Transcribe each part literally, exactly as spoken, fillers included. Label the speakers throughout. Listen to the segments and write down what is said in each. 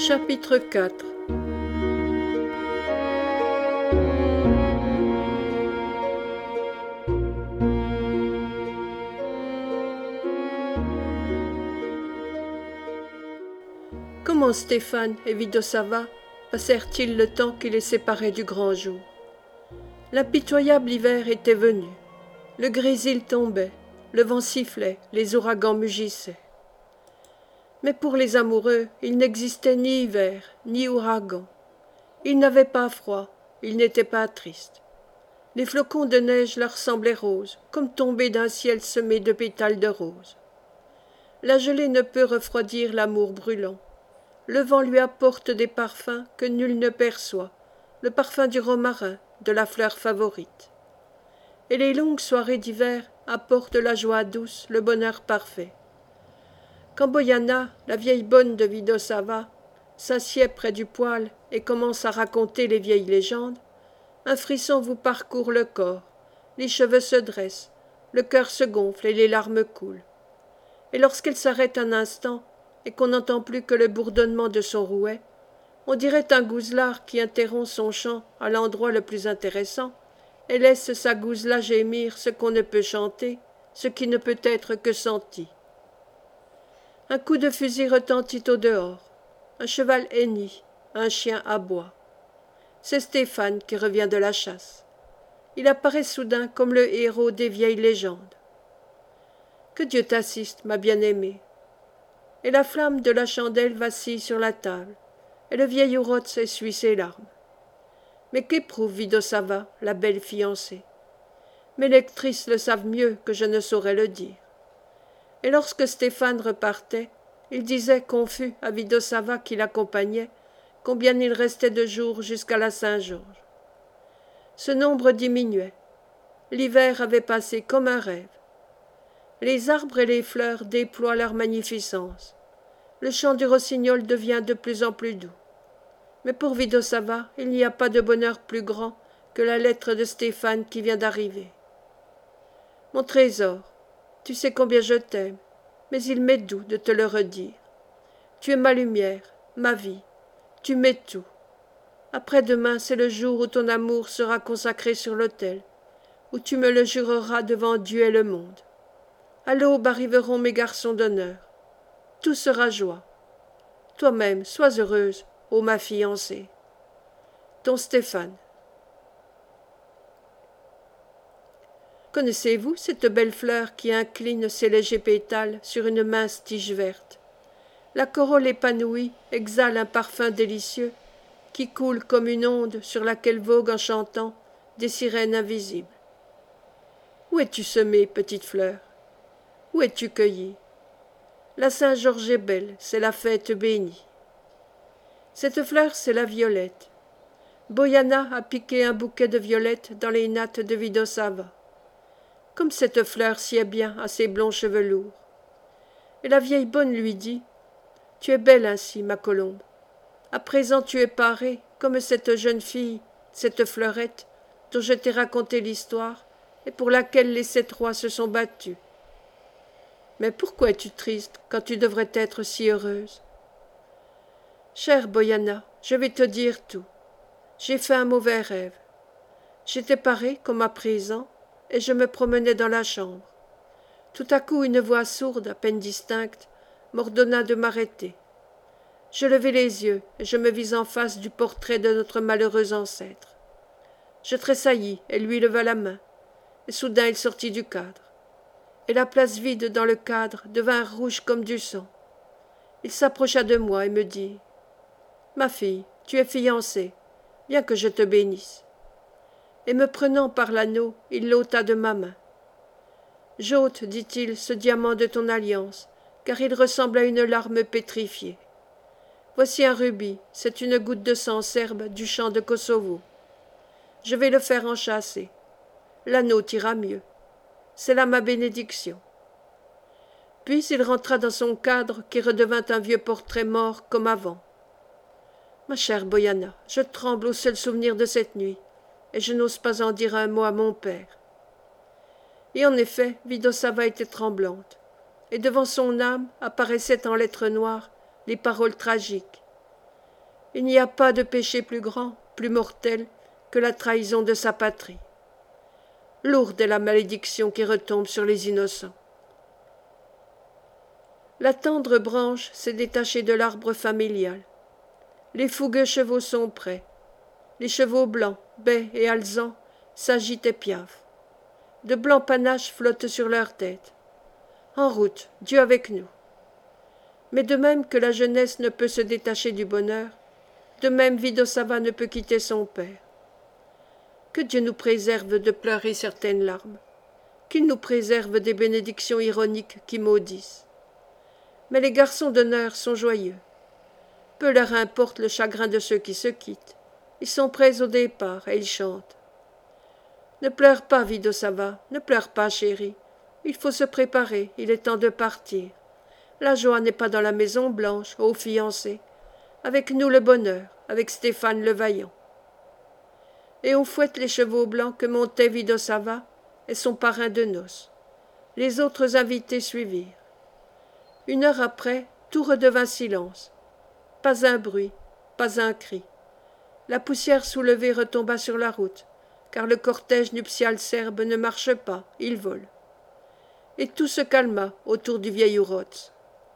Speaker 1: Chapitre quatre. Comment Stéphane et Vidosava passèrent-ils le temps qui les séparait du grand jour? L'impitoyable hiver était venu. Le grésil tombait, le vent sifflait, les ouragans mugissaient. Mais pour les amoureux, il n'existait ni hiver, ni ouragan. Ils n'avaient pas froid, ils n'étaient pas tristes. Les flocons de neige leur semblaient roses, comme tombés d'un ciel semé de pétales de rose. La gelée ne peut refroidir l'amour brûlant. Le vent lui apporte des parfums que nul ne perçoit, le parfum du romarin, de la fleur favorite. Et les longues soirées d'hiver apportent la joie douce, le bonheur parfait. Quand Boyana, la vieille bonne de Vidosava, s'assied près du poêle et commence à raconter les vieilles légendes, un frisson vous parcourt le corps, les cheveux se dressent, le cœur se gonfle et les larmes coulent. Et lorsqu'elle s'arrête un instant et qu'on n'entend plus que le bourdonnement de son rouet, on dirait un gouselard qui interrompt son chant à l'endroit le plus intéressant et laisse sa gousela gémir ce qu'on ne peut chanter, ce qui ne peut être que senti. Un coup de fusil retentit au dehors, un cheval hennit, un chien aboie. C'est Stéphane qui revient de la chasse. Il apparaît soudain comme le héros des vieilles légendes. Que Dieu t'assiste, ma bien-aimée. Et la flamme de la chandelle vacille sur la table, et le vieil Ourots essuie ses larmes. Mais qu'éprouve Vidosava, la belle fiancée? Mes lectrices le savent mieux que je ne saurais le dire. Et lorsque Stéphane repartait, il disait confus à Vidosava qui l'accompagnait combien il restait de jours jusqu'à la Saint-Georges. Ce nombre diminuait. L'hiver avait passé comme un rêve. Les arbres et les fleurs déploient leur magnificence. Le chant du rossignol devient de plus en plus doux. Mais pour Vidosava, il n'y a pas de bonheur plus grand que la lettre de Stéphane qui vient d'arriver. Mon trésor, tu sais combien je t'aime, mais il m'est doux de te le redire. Tu es ma lumière, ma vie, tu m'es tout. Après-demain, c'est le jour où ton amour sera consacré sur l'autel, où tu me le jureras devant Dieu et le monde. À l'aube arriveront mes garçons d'honneur. Tout sera joie. Toi-même, sois heureuse, ô ma fiancée. Ton Stéphane. Connaissez-vous cette belle fleur qui incline ses légers pétales sur une mince tige verte? La corolle épanouie exhale un parfum délicieux qui coule comme une onde sur laquelle voguent en chantant des sirènes invisibles. Où es-tu semée, petite fleur? Où es-tu cueillie? La Saint-Georges est belle, c'est la fête bénie. Cette fleur, c'est la violette. Boyana a piqué un bouquet de violettes dans les nattes de Vidosava. Comme cette fleur sied bien à ses blonds cheveux lourds. Et la vieille bonne lui dit « Tu es belle ainsi, ma colombe. À présent tu es parée, comme cette jeune fille, cette fleurette, dont je t'ai raconté l'histoire, et pour laquelle les sept rois se sont battus. Mais pourquoi es-tu triste, quand tu devrais être si heureuse? Chère Boyana, je vais te dire tout. J'ai fait un mauvais rêve. J'étais parée, comme à présent, et je me promenais dans la chambre. Tout à coup, une voix sourde, à peine distincte, m'ordonna de m'arrêter. Je levai les yeux, et je me vis en face du portrait de notre malheureux ancêtre. Je tressaillis, et lui leva la main, et soudain il sortit du cadre. Et la place vide dans le cadre devint rouge comme du sang. Il s'approcha de moi et me dit « Ma fille, tu es fiancée, bien que je te bénisse. » Et me prenant par l'anneau, il l'ôta de ma main. « J'ôte, dit-il, ce diamant de ton alliance, car il ressemble à une larme pétrifiée. Voici un rubis, c'est une goutte de sang serbe du champ de Kosovo. Je vais le faire enchâsser. L'anneau t'ira mieux. C'est là ma bénédiction. » Puis il rentra dans son cadre qui redevint un vieux portrait mort comme avant. Ma chère Boyana, je tremble au seul souvenir de cette nuit, et je n'ose pas en dire un mot à mon père. Et en effet, Vidosava était tremblante, et devant son âme apparaissaient en lettres noires les paroles tragiques. Il n'y a pas de péché plus grand, plus mortel, que la trahison de sa patrie. Lourde est la malédiction qui retombe sur les innocents. La tendre branche s'est détachée de l'arbre familial. Les fougueux chevaux sont prêts. Les chevaux blancs, bais et alezans, s'agitent et piaffent. De blancs panaches flottent sur leurs têtes. En route, Dieu avec nous. Mais de même que la jeunesse ne peut se détacher du bonheur, de même Vidosava ne peut quitter son père. Que Dieu nous préserve de pleurer certaines larmes, qu'il nous préserve des bénédictions ironiques qui maudissent. Mais les garçons d'honneur sont joyeux. Peu leur importe le chagrin de ceux qui se quittent. Ils sont prêts au départ et ils chantent. Ne pleure pas, Vidosava, ne pleure pas, chérie. Il faut se préparer, il est temps de partir. La joie n'est pas dans la maison blanche, ô fiancés. Avec nous le bonheur, avec Stéphane le vaillant. Et on fouette les chevaux blancs que montait Vidosava et son parrain de noces. Les autres invités suivirent. Une heure après, tout redevint silence. Pas un bruit, pas un cri. La poussière soulevée retomba sur la route, car le cortège nuptial serbe ne marche pas, il vole. Et tout se calma autour du vieil Ourots.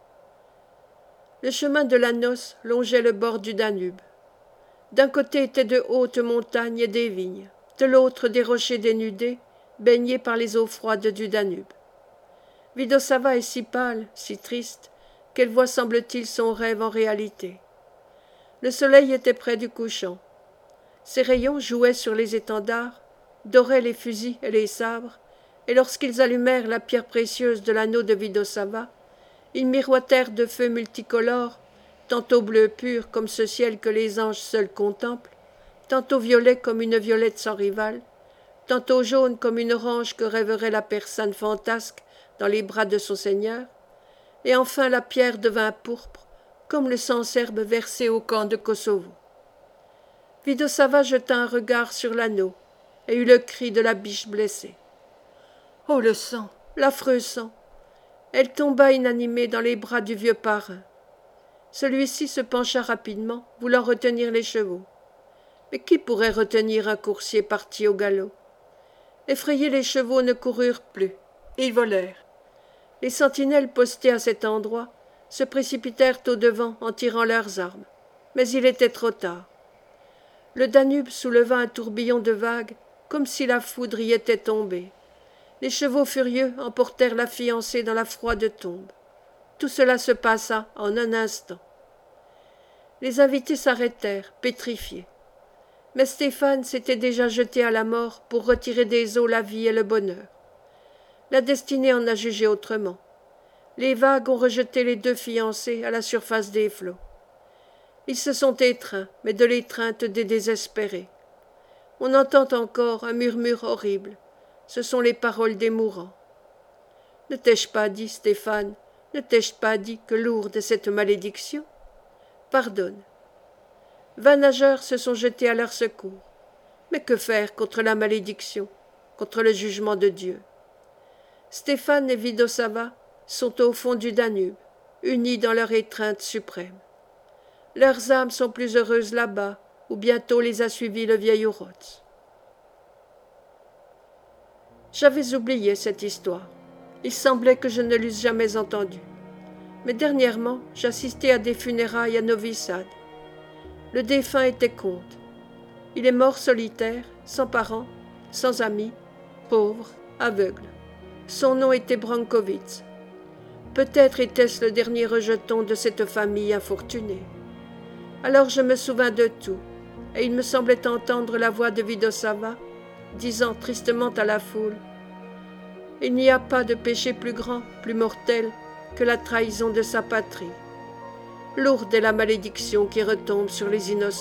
Speaker 1: Le chemin de la noce longeait le bord du Danube. D'un côté étaient de hautes montagnes et des vignes, de l'autre des rochers dénudés, baignés par les eaux froides du Danube. Vidosava est si pâle, si triste, qu'elle voit, semble-t-il, son rêve en réalité. Le soleil était près du couchant. Ses rayons jouaient sur les étendards, doraient les fusils et les sabres, et lorsqu'ils allumèrent la pierre précieuse de l'anneau de Vidosava, ils miroitèrent de feux multicolores, tantôt bleu pur comme ce ciel que les anges seuls contemplent, tantôt violet comme une violette sans rivale, tantôt jaune comme une orange que rêverait la persane fantasque dans les bras de son seigneur, et enfin la pierre devint pourpre, comme le sang serbe versé au camp de Kosovo. Vidosava jeta un regard sur l'anneau et eut le cri de la biche blessée. Oh, le sang, l'affreux sang! Elle tomba inanimée dans les bras du vieux parrain. Celui-ci se pencha rapidement, voulant retenir les chevaux. Mais qui pourrait retenir un coursier parti au galop? Effrayés, les chevaux ne coururent plus. Ils volèrent. Les sentinelles postées à cet endroit se précipitèrent au-devant en tirant leurs armes. Mais il était trop tard. Le Danube souleva un tourbillon de vagues, comme si la foudre y était tombée. Les chevaux furieux emportèrent la fiancée dans la froide tombe. Tout cela se passa en un instant. Les invités s'arrêtèrent, pétrifiés. Mais Stéphane s'était déjà jeté à la mort pour retirer des eaux la vie et le bonheur. La destinée en a jugé autrement. Les vagues ont rejeté les deux fiancés à la surface des flots. Ils se sont étreints, mais de l'étreinte des désespérés. On entend encore un murmure horrible. Ce sont les paroles des mourants. Ne t'ai-je pas dit, Stéphane, ne t'ai-je pas dit que lourde est cette malédiction? Pardonne. Vingt nageurs se sont jetés à leur secours. Mais que faire contre la malédiction, contre le jugement de Dieu? Stéphane et Vidosava sont au fond du Danube, unis dans leur étreinte suprême. Leurs âmes sont plus heureuses là-bas, où bientôt les a suivis le vieil Ourots. J'avais oublié cette histoire. Il semblait que je ne l'eusse jamais entendue. Mais dernièrement, j'assistais à des funérailles à Novi Sad. Le défunt était comte. Il est mort solitaire, sans parents, sans amis, pauvre, aveugle. Son nom était Brankovic. Peut-être était-ce le dernier rejeton de cette famille infortunée. Alors je me souvins de tout, et il me semblait entendre la voix de Vidosava, disant tristement à la foule « Il n'y a pas de péché plus grand, plus mortel, que la trahison de sa patrie. Lourde est la malédiction qui retombe sur les innocents. »